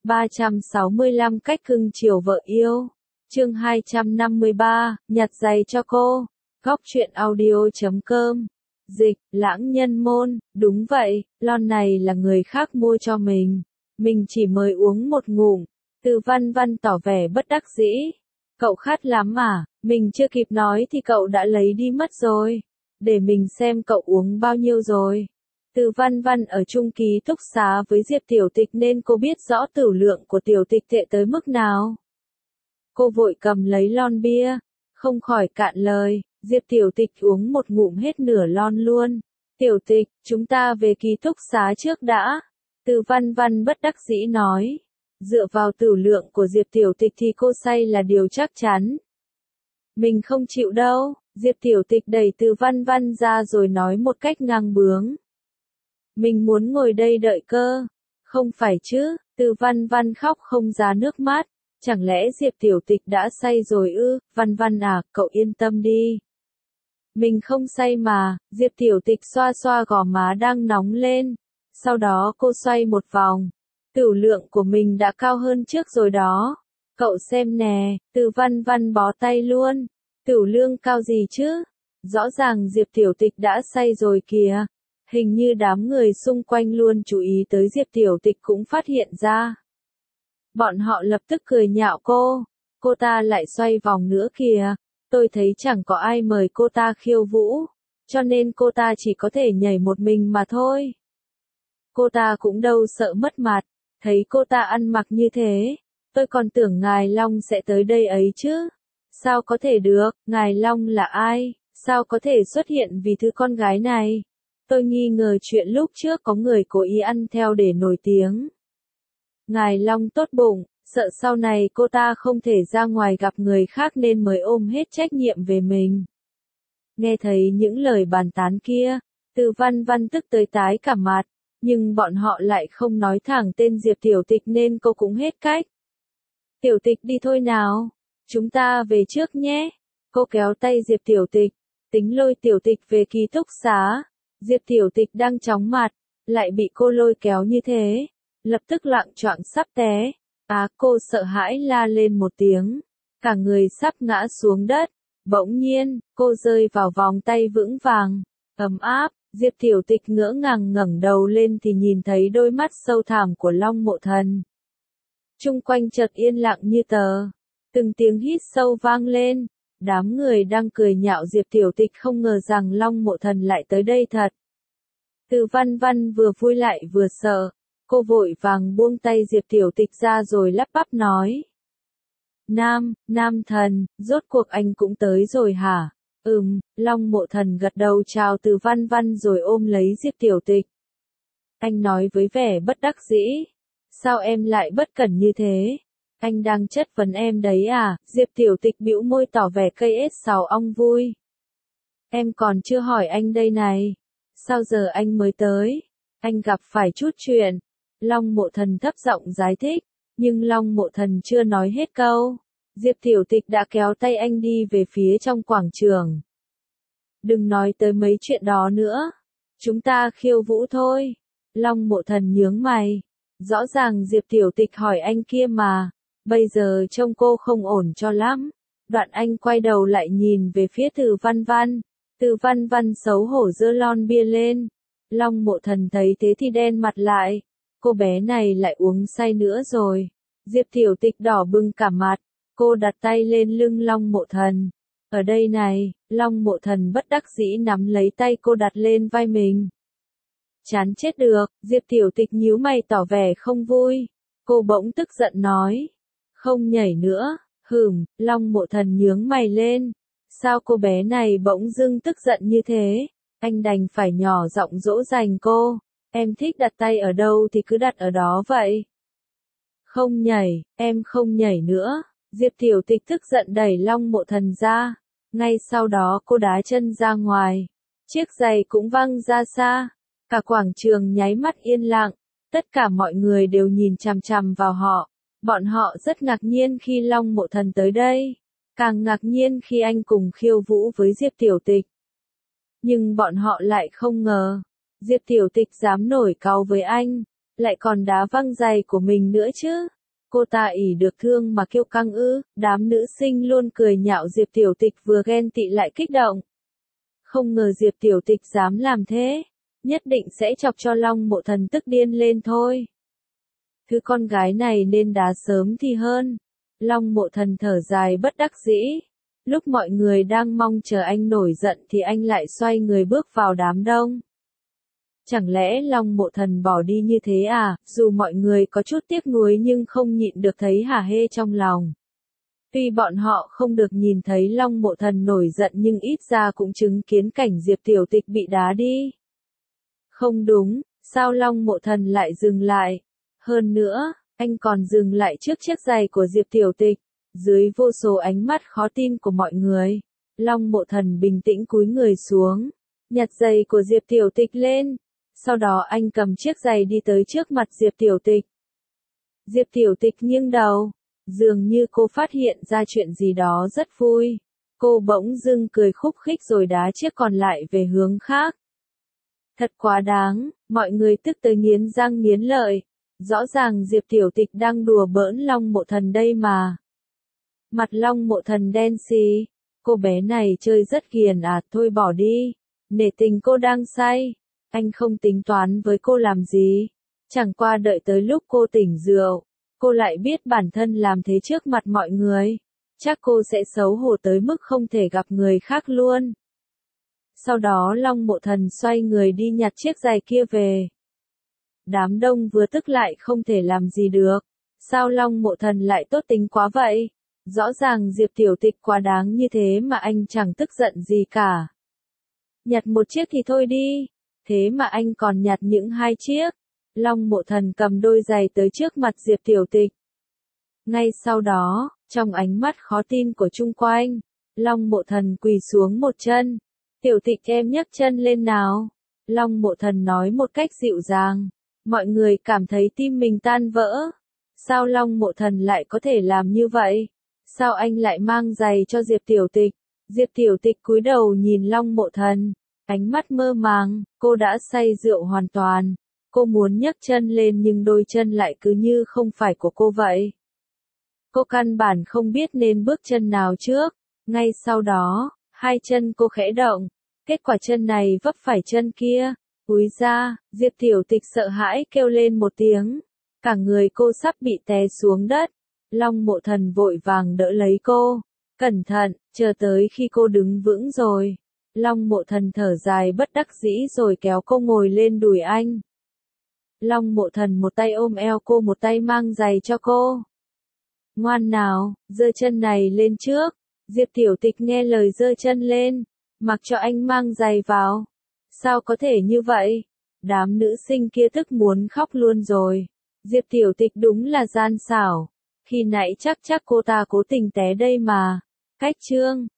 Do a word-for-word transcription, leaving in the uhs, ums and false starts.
ba trăm sáu mươi lăm cách cưng chiều vợ yêu. Chương hai trăm năm mươi ba, nhặt giày cho cô. Góc truyện audio chấm com. Dịch, Lãng Nhân Môn, đúng vậy, lon này là người khác mua cho mình. Mình chỉ mới uống một ngụm. Từ Văn Văn tỏ vẻ bất đắc dĩ. Cậu khát lắm à, mình chưa kịp nói thì cậu đã lấy đi mất rồi. Để mình xem cậu uống bao nhiêu rồi. Từ Văn Văn ở chung ký túc xá với Diệp Tiểu Tịch nên cô biết rõ tửu lượng của Tiểu Tịch tệ tới mức nào. Cô vội cầm lấy lon bia, không khỏi cạn lời, Diệp Tiểu Tịch uống một ngụm hết nửa lon luôn. Tiểu Tịch, chúng ta về ký túc xá trước đã. Từ Văn Văn bất đắc dĩ nói. Dựa vào tửu lượng của Diệp Tiểu Tịch thì cô say là điều chắc chắn. Mình không chịu đâu, Diệp Tiểu Tịch đẩy Từ Văn Văn ra rồi nói một cách ngang bướng. Mình muốn ngồi đây đợi cơ. Không phải chứ, Từ Văn Văn khóc không ra nước mắt. Chẳng lẽ Diệp Tiểu Tịch đã say rồi ư? Văn Văn à, cậu yên tâm đi. Mình không say mà. Diệp Tiểu Tịch xoa xoa gò má đang nóng lên. Sau đó cô xoay một vòng. Tửu lượng của mình đã cao hơn trước rồi đó. Cậu xem nè, Từ Văn Văn bó tay luôn. Tửu lượng cao gì chứ? Rõ ràng Diệp Tiểu Tịch đã say rồi kìa. Hình như đám người xung quanh luôn chú ý tới Diệp Tiểu Tịch cũng phát hiện ra. Bọn họ lập tức cười nhạo cô. Cô ta lại xoay vòng nữa kìa. Tôi thấy chẳng có ai mời cô ta khiêu vũ. Cho nên cô ta chỉ có thể nhảy một mình mà thôi. Cô ta cũng đâu sợ mất mặt. Thấy cô ta ăn mặc như thế. Tôi còn tưởng Ngài Long sẽ tới đây ấy chứ. Sao có thể được, Ngài Long là ai? Sao có thể xuất hiện vì thứ con gái này? Tôi nghi ngờ chuyện lúc trước có người cố ý ăn theo để nổi tiếng. Ngài Long tốt bụng, sợ sau này cô ta không thể ra ngoài gặp người khác nên mới ôm hết trách nhiệm về mình. Nghe thấy những lời bàn tán kia, Từ Văn Văn tức tới tái cả mặt, nhưng bọn họ lại không nói thẳng tên Diệp Tiểu Tịch nên cô cũng hết cách. Tiểu Tịch đi thôi nào, chúng ta về trước nhé. Cô kéo tay Diệp Tiểu Tịch, tính lôi Tiểu Tịch về ký túc xá. Diệp Tiểu Tịch đang chóng mặt, lại bị cô lôi kéo như thế, lập tức loạng choạng sắp té. Á, cô sợ hãi la lên một tiếng, cả người sắp ngã xuống đất. Bỗng nhiên, cô rơi vào vòng tay vững vàng, ấm áp. Diệp Tiểu Tịch ngỡ ngàng ngẩng đầu lên thì nhìn thấy đôi mắt sâu thẳm của Long Mộ Thần. Chung quanh chợt yên lặng như tờ, từng tiếng hít sâu vang lên. Đám người đang cười nhạo Diệp Tiểu Tịch không ngờ rằng Long Mộ Thần lại tới đây thật. Từ Văn Văn vừa vui lại vừa sợ, cô vội vàng buông tay Diệp Tiểu Tịch ra rồi lắp bắp nói. Nam, Nam Thần, rốt cuộc anh cũng tới rồi hả? Ừm, Long Mộ Thần gật đầu chào Từ Văn Văn rồi ôm lấy Diệp Tiểu Tịch. Anh nói với vẻ bất đắc dĩ. Sao em lại bất cẩn như thế? Anh đang chất vấn em đấy à? Diệp Tiểu Tịch bĩu môi tỏ vẻ cây ết sào ong vui. Em còn chưa hỏi anh đây này. Sao giờ anh mới tới? Anh gặp phải chút chuyện. Long Mộ Thần thấp giọng giải thích. Nhưng Long Mộ Thần chưa nói hết câu. Diệp Tiểu Tịch đã kéo tay anh đi về phía trong quảng trường. Đừng nói tới mấy chuyện đó nữa. Chúng ta khiêu vũ thôi. Long Mộ Thần nhướng mày. Rõ ràng Diệp Tiểu Tịch hỏi anh kia mà. Bây giờ trông cô không ổn cho lắm. Đoạn anh quay đầu lại nhìn về phía Từ Văn Văn. Từ Văn Văn xấu hổ giơ lon bia lên. Long Mộ Thần thấy thế thì đen mặt lại. Cô bé này lại uống say nữa rồi. Diệp Tiểu Tịch đỏ bừng cả mặt. Cô đặt tay lên lưng Long Mộ Thần. Ở đây này, Long Mộ Thần bất đắc dĩ nắm lấy tay cô đặt lên vai mình. Chán chết được, Diệp Tiểu Tịch nhíu mày tỏ vẻ không vui. Cô bỗng tức giận nói. Không nhảy nữa, hừm, Long Mộ Thần nhướng mày lên. Sao cô bé này bỗng dưng tức giận như thế? Anh đành phải nhỏ giọng dỗ dành cô. Em thích đặt tay ở đâu thì cứ đặt ở đó vậy. Không nhảy, em không nhảy nữa. Diệp Tiểu Tịch tức giận đẩy Long Mộ Thần ra. Ngay sau đó cô đá chân ra ngoài. Chiếc giày cũng văng ra xa. Cả quảng trường nháy mắt yên lặng. Tất cả mọi người đều nhìn chằm chằm vào họ. Bọn họ rất ngạc nhiên khi Long Mộ Thần tới đây. Càng ngạc nhiên khi anh cùng khiêu vũ với Diệp Tiểu Tịch. Nhưng bọn họ lại không ngờ. Diệp Tiểu Tịch dám nổi cáu với anh. lại còn đá văng giày của mình nữa chứ. Cô ta ỉ được thương mà kêu căng ư, đám nữ sinh luôn cười nhạo Diệp Tiểu Tịch vừa ghen tị lại kích động. Không ngờ Diệp Tiểu Tịch dám làm thế, nhất định sẽ chọc cho Long Mộ Thần tức điên lên thôi. Thứ con gái này nên đá sớm thì hơn. Long Mộ Thần thở dài bất đắc dĩ. Lúc mọi người đang mong chờ anh nổi giận thì anh lại xoay người bước vào đám đông. Chẳng lẽ Long Mộ Thần bỏ đi như thế à? Dù mọi người có chút tiếc nuối nhưng không nhịn được thấy hả hê trong lòng. Tuy bọn họ không được nhìn thấy Long Mộ Thần nổi giận nhưng ít ra cũng chứng kiến cảnh Diệp Tiểu Tịch bị đá đi. Không đúng, sao Long Mộ Thần lại dừng lại? Hơn nữa, anh còn dừng lại trước chiếc giày của Diệp Tiểu Tịch. Dưới vô số ánh mắt khó tin của mọi người, Long Mộ Thần bình tĩnh cúi người xuống, nhặt giày của Diệp Tiểu Tịch lên. Sau đó anh cầm chiếc giày đi tới trước mặt Diệp Tiểu Tịch. Diệp Tiểu Tịch nghiêng đầu, dường như cô phát hiện ra chuyện gì đó rất vui. Cô bỗng dưng cười khúc khích rồi đá chiếc còn lại về hướng khác. Thật quá đáng, mọi người tức tới nghiến răng nghiến lợi. Rõ ràng Diệp Tiểu Tịch đang đùa bỡn Long Mộ Thần đây mà. Mặt Long Mộ Thần đen xì, cô bé này chơi rất ghiền à, thôi bỏ đi. Nể tình cô đang say, anh không tính toán với cô làm gì. Chẳng qua đợi tới lúc cô tỉnh rượu, cô lại biết bản thân làm thế trước mặt mọi người. Chắc cô sẽ xấu hổ tới mức không thể gặp người khác luôn. Sau đó Long Mộ Thần xoay người đi nhặt chiếc giày kia về. Đám đông vừa tức lại không thể làm gì được. Sao Long Mộ Thần lại tốt tính quá vậy? Rõ ràng Diệp Tiểu Tịch quá đáng như thế mà anh chẳng tức giận gì cả. Nhặt một chiếc thì thôi đi. Thế mà anh còn nhặt những hai chiếc. Long Mộ Thần cầm đôi giày tới trước mặt Diệp Tiểu Tịch. Ngay sau đó, trong ánh mắt khó tin của chung quanh, Long Mộ Thần quỳ xuống một chân. Tiểu Tịch em nhấc chân lên nào. Long Mộ Thần nói một cách dịu dàng. Mọi người cảm thấy tim mình tan vỡ. Sao Long Mộ Thần lại có thể làm như vậy? Sao anh lại mang giày cho Diệp Tiểu Tịch? Diệp Tiểu Tịch cúi đầu nhìn Long Mộ Thần, ánh mắt mơ màng, cô đã say rượu hoàn toàn. Cô muốn nhấc chân lên nhưng đôi chân lại cứ như không phải của cô vậy. Cô căn bản không biết nên bước chân nào trước. Ngay sau đó, hai chân cô khẽ động. Kết quả chân này vấp phải chân kia. Úi ra, Diệp Tiểu Tịch sợ hãi kêu lên một tiếng. Cả người cô sắp bị té xuống đất. Long Mộ Thần vội vàng đỡ lấy cô. Cẩn thận, chờ tới khi cô đứng vững rồi. Long Mộ Thần thở dài bất đắc dĩ rồi kéo cô ngồi lên đùi anh. Long Mộ Thần một tay ôm eo cô một tay mang giày cho cô. Ngoan nào, giơ chân này lên trước. Diệp Tiểu Tịch nghe lời giơ chân lên. Mặc cho anh mang giày vào. Sao có thể như vậy? Đám nữ sinh kia tức muốn khóc luôn rồi. Diệp Tiểu Tịch đúng là gian xảo. Khi nãy chắc chắc cô ta cố tình té đây mà. Cách chương